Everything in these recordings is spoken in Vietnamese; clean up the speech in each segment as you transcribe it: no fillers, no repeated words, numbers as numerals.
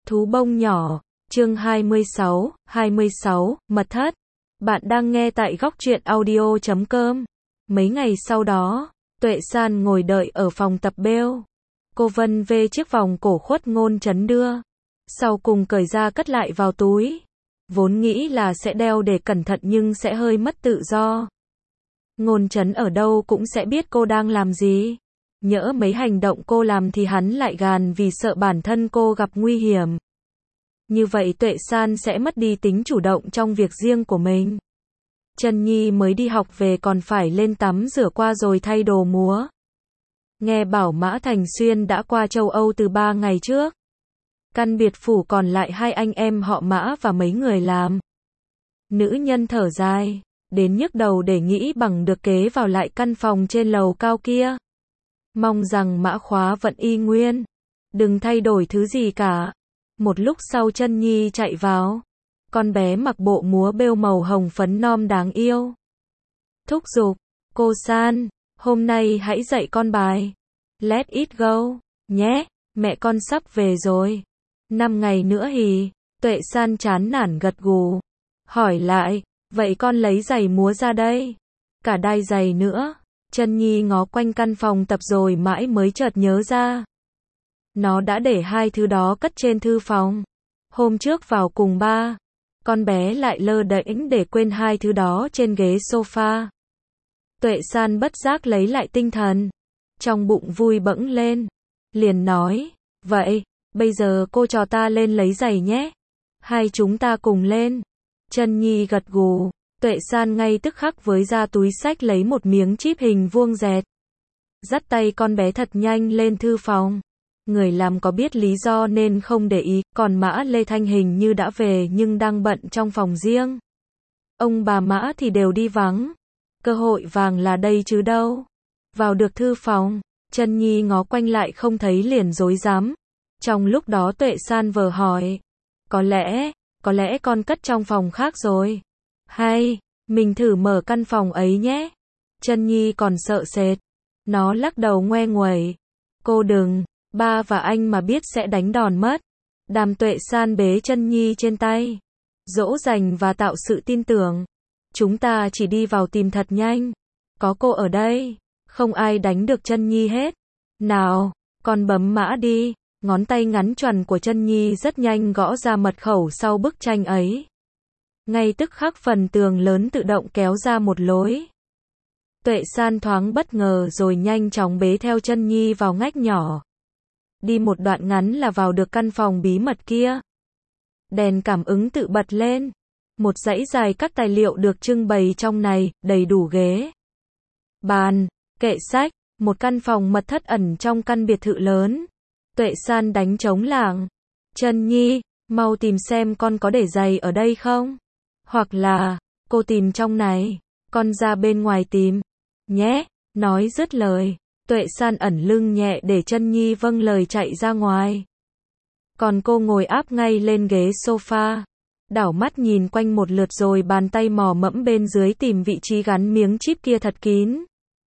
Thú bông nhỏ, chương 26, mật thất. Bạn đang nghe tại góc truyện audio.com. Mấy ngày sau đó, Tuệ San ngồi đợi ở phòng tập bêu. Cô vân vê chiếc vòng cổ khuất Ngôn Chấn đưa. Sau cùng cởi ra cất lại vào túi. Vốn nghĩ là sẽ đeo để cẩn thận nhưng sẽ hơi mất tự do. Ngôn Chấn ở đâu cũng sẽ biết cô đang làm gì. Nhỡ mấy hành động cô làm thì hắn lại gàn vì sợ bản thân cô gặp nguy hiểm. Như vậy Tuệ San sẽ mất đi tính chủ động trong việc riêng của mình. Chân Nhi mới đi học về còn phải lên tắm rửa qua rồi thay đồ múa. Nghe bảo Mã Thành Xuyên đã qua châu Âu từ 3 ngày trước. Căn biệt phủ còn lại hai anh em họ Mã và mấy người làm. Nữ nhân thở dài, đến nhức đầu để nghĩ bằng được kế vào lại căn phòng trên lầu cao kia. Mong rằng Mã Khóa vẫn y nguyên. Đừng thay đổi thứ gì cả. Một lúc sau Chân Nhi chạy vào. Con bé mặc bộ múa bêu màu hồng phấn non đáng yêu. Thúc giục, cô San, hôm nay hãy dạy con bài Let It Go, nhé, mẹ con sắp về rồi. 5 ngày nữa hì. Tuệ San chán nản gật gù. Hỏi lại, vậy con lấy giày múa ra đây. Cả đai giày nữa. Chân Nhi ngó quanh căn phòng tập rồi mãi mới chợt nhớ ra. Nó đã để hai thứ đó cất trên thư phòng. Hôm trước vào cùng ba, con bé lại lơ đễnh để quên hai thứ đó trên ghế sofa. Tuệ San bất giác lấy lại tinh thần. Trong bụng vui bẫng lên. Liền nói, vậy, bây giờ cô trò ta lên lấy giày nhé. Hai chúng ta cùng lên. Chân Nhi gật gù. Tuệ San ngay tức khắc với ra túi xách lấy một miếng chip hình vuông dẹt. Dắt tay con bé thật nhanh lên thư phòng. Người làm có biết lý do nên không để ý, còn Mã Lê Thanh hình như đã về nhưng đang bận trong phòng riêng. Ông bà Mã thì đều đi vắng. Cơ hội vàng là đây chứ đâu. Vào được thư phòng, Chân Nhi ngó quanh lại không thấy liền rối rắm. Trong lúc đó Tuệ San vờ hỏi. Có lẽ con cất trong phòng khác rồi. Hay, mình thử mở căn phòng ấy nhé. Chân Nhi còn sợ sệt. Nó lắc đầu ngoe nguẩy. Cô đừng, ba và anh mà biết sẽ đánh đòn mất. Đàm Tuệ San bế Chân Nhi trên tay. Dỗ dành và tạo sự tin tưởng. Chúng ta chỉ đi vào tìm thật nhanh. Có cô ở đây, không ai đánh được Chân Nhi hết. Nào, con bấm mã đi. Ngón tay ngắn choằn của Chân Nhi rất nhanh gõ ra mật khẩu sau bức tranh ấy. Ngay tức khắc phần tường lớn tự động kéo ra một lối. Tuệ San thoáng bất ngờ rồi nhanh chóng bế theo Chân Nhi vào ngách nhỏ. Đi một đoạn ngắn là vào được căn phòng bí mật kia. Đèn cảm ứng tự bật lên. Một dãy dài các tài liệu được trưng bày trong này, đầy đủ ghế, bàn, kệ sách, một căn phòng mật thất ẩn trong căn biệt thự lớn. Tuệ San đánh trống lảng. Chân Nhi, mau tìm xem con có để giày ở đây không? Hoặc là, cô tìm trong này, con ra bên ngoài tìm, nhé. Nói dứt lời, Tuệ San ẩn lưng nhẹ để Chân Nhi vâng lời chạy ra ngoài. Còn cô ngồi áp ngay lên ghế sofa. Đảo mắt nhìn quanh một lượt rồi bàn tay mò mẫm bên dưới tìm vị trí gắn miếng chip kia thật kín.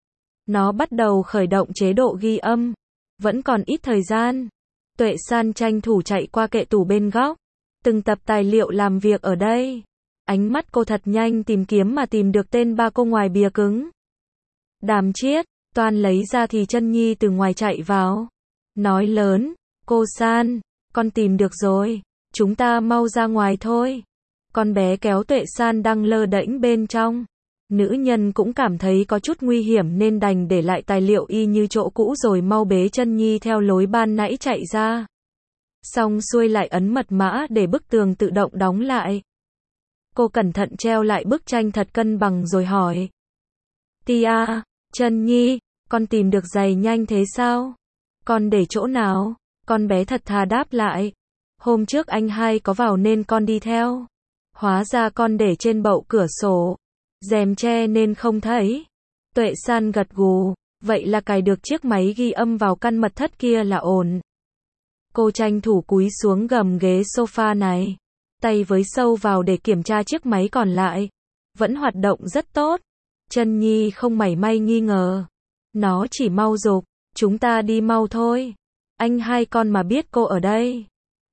Nó bắt đầu khởi động chế độ ghi âm. Vẫn còn ít thời gian. Tuệ San tranh thủ chạy qua kệ tủ bên góc. Từng tập tài liệu làm việc ở đây. Ánh mắt cô thật nhanh tìm kiếm mà tìm được tên ba cô ngoài bìa cứng. Đàm Chiết, toan lấy ra thì Chân Nhi từ ngoài chạy vào. Nói lớn, cô San, con tìm được rồi. Chúng ta mau ra ngoài thôi. Con bé kéo Tuệ San đang lơ đễnh bên trong. Nữ nhân cũng cảm thấy có chút nguy hiểm nên đành để lại tài liệu y như chỗ cũ rồi mau bế Chân Nhi theo lối ban nãy chạy ra. Xong xuôi lại ấn mật mã để bức tường tự động đóng lại. Cô cẩn thận treo lại bức tranh thật cân bằng rồi hỏi. Tia, Chân Nhi, con tìm được giày nhanh thế sao? Con để chỗ nào? Con bé thật thà đáp lại. Hôm trước anh hai có vào nên con đi theo. Hóa ra con để trên bậu cửa sổ. Rèm che nên không thấy. Tuệ San gật gù. Vậy là cài được chiếc máy ghi âm vào căn mật thất kia là ổn. Cô tranh thủ cúi xuống gầm ghế sofa này. Tay với sâu vào để kiểm tra chiếc máy còn lại. Vẫn hoạt động rất tốt. Chân Nhi không mảy may nghi ngờ. Nó chỉ mau giục. Chúng ta đi mau thôi. Anh hai con mà biết cô ở đây.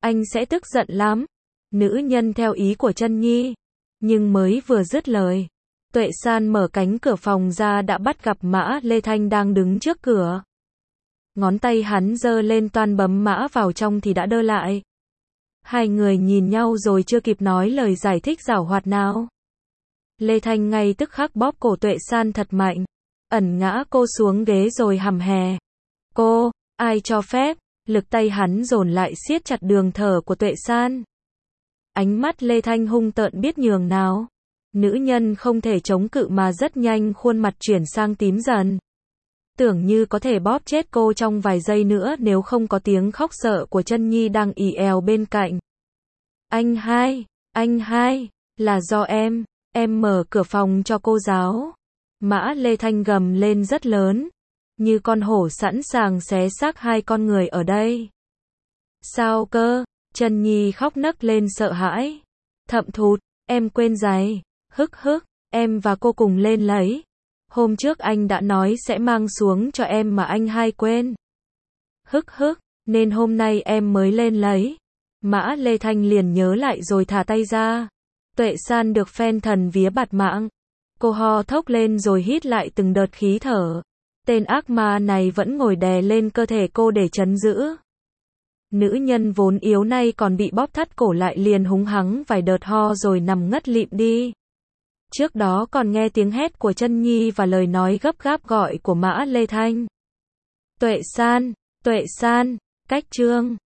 anh sẽ tức giận lắm. Nữ nhân theo ý của Chân Nhi. Nhưng mới vừa dứt lời, Tuệ San mở cánh cửa phòng ra đã bắt gặp Mã Lê Thanh đang đứng trước cửa. Ngón tay hắn giơ lên toan bấm mã vào trong thì đã đơ lại. Hai người nhìn nhau rồi chưa kịp nói lời giải thích giảo hoạt nào. Lê Thanh ngay tức khắc bóp cổ Tuệ San thật mạnh, ẩn ngã cô xuống ghế rồi hằm hè. Cô, ai cho phép? Lực tay hắn dồn lại siết chặt đường thở của Tuệ San. Ánh mắt Lê Thanh hung tợn biết nhường nào. Nữ nhân không thể chống cự mà rất nhanh khuôn mặt chuyển sang tím dần. Tưởng như có thể bóp chết cô trong vài giây nữa nếu không có tiếng khóc sợ của Chân Nhi đang ì èo bên cạnh. Anh hai, là do em mở cửa phòng cho cô giáo. Mã Lê Thanh gầm lên rất lớn, như con hổ sẵn sàng xé xác hai con người ở đây. Sao cơ? Chân Nhi khóc nấc lên sợ hãi. Thậm thụt, em quên giày. Hức, em và cô cùng lên lấy. Hôm trước anh đã nói sẽ mang xuống cho em mà anh hai quên. Hức, nên hôm nay em mới lên lấy. Mã Lê Thanh liền nhớ lại rồi thả tay ra. Tuệ San được phen thần vía bạt mạng. Cô ho thốc lên rồi hít lại từng đợt khí thở. Tên ác ma này vẫn ngồi đè lên cơ thể cô để trấn giữ. Nữ nhân vốn yếu nay còn bị bóp thắt cổ lại liền húng hắng vài đợt ho rồi nằm ngất lịm đi. Trước đó còn nghe tiếng hét của Chân Nhi và lời nói gấp gáp gọi của Mã Lê Thanh. Tuệ San, cách chương.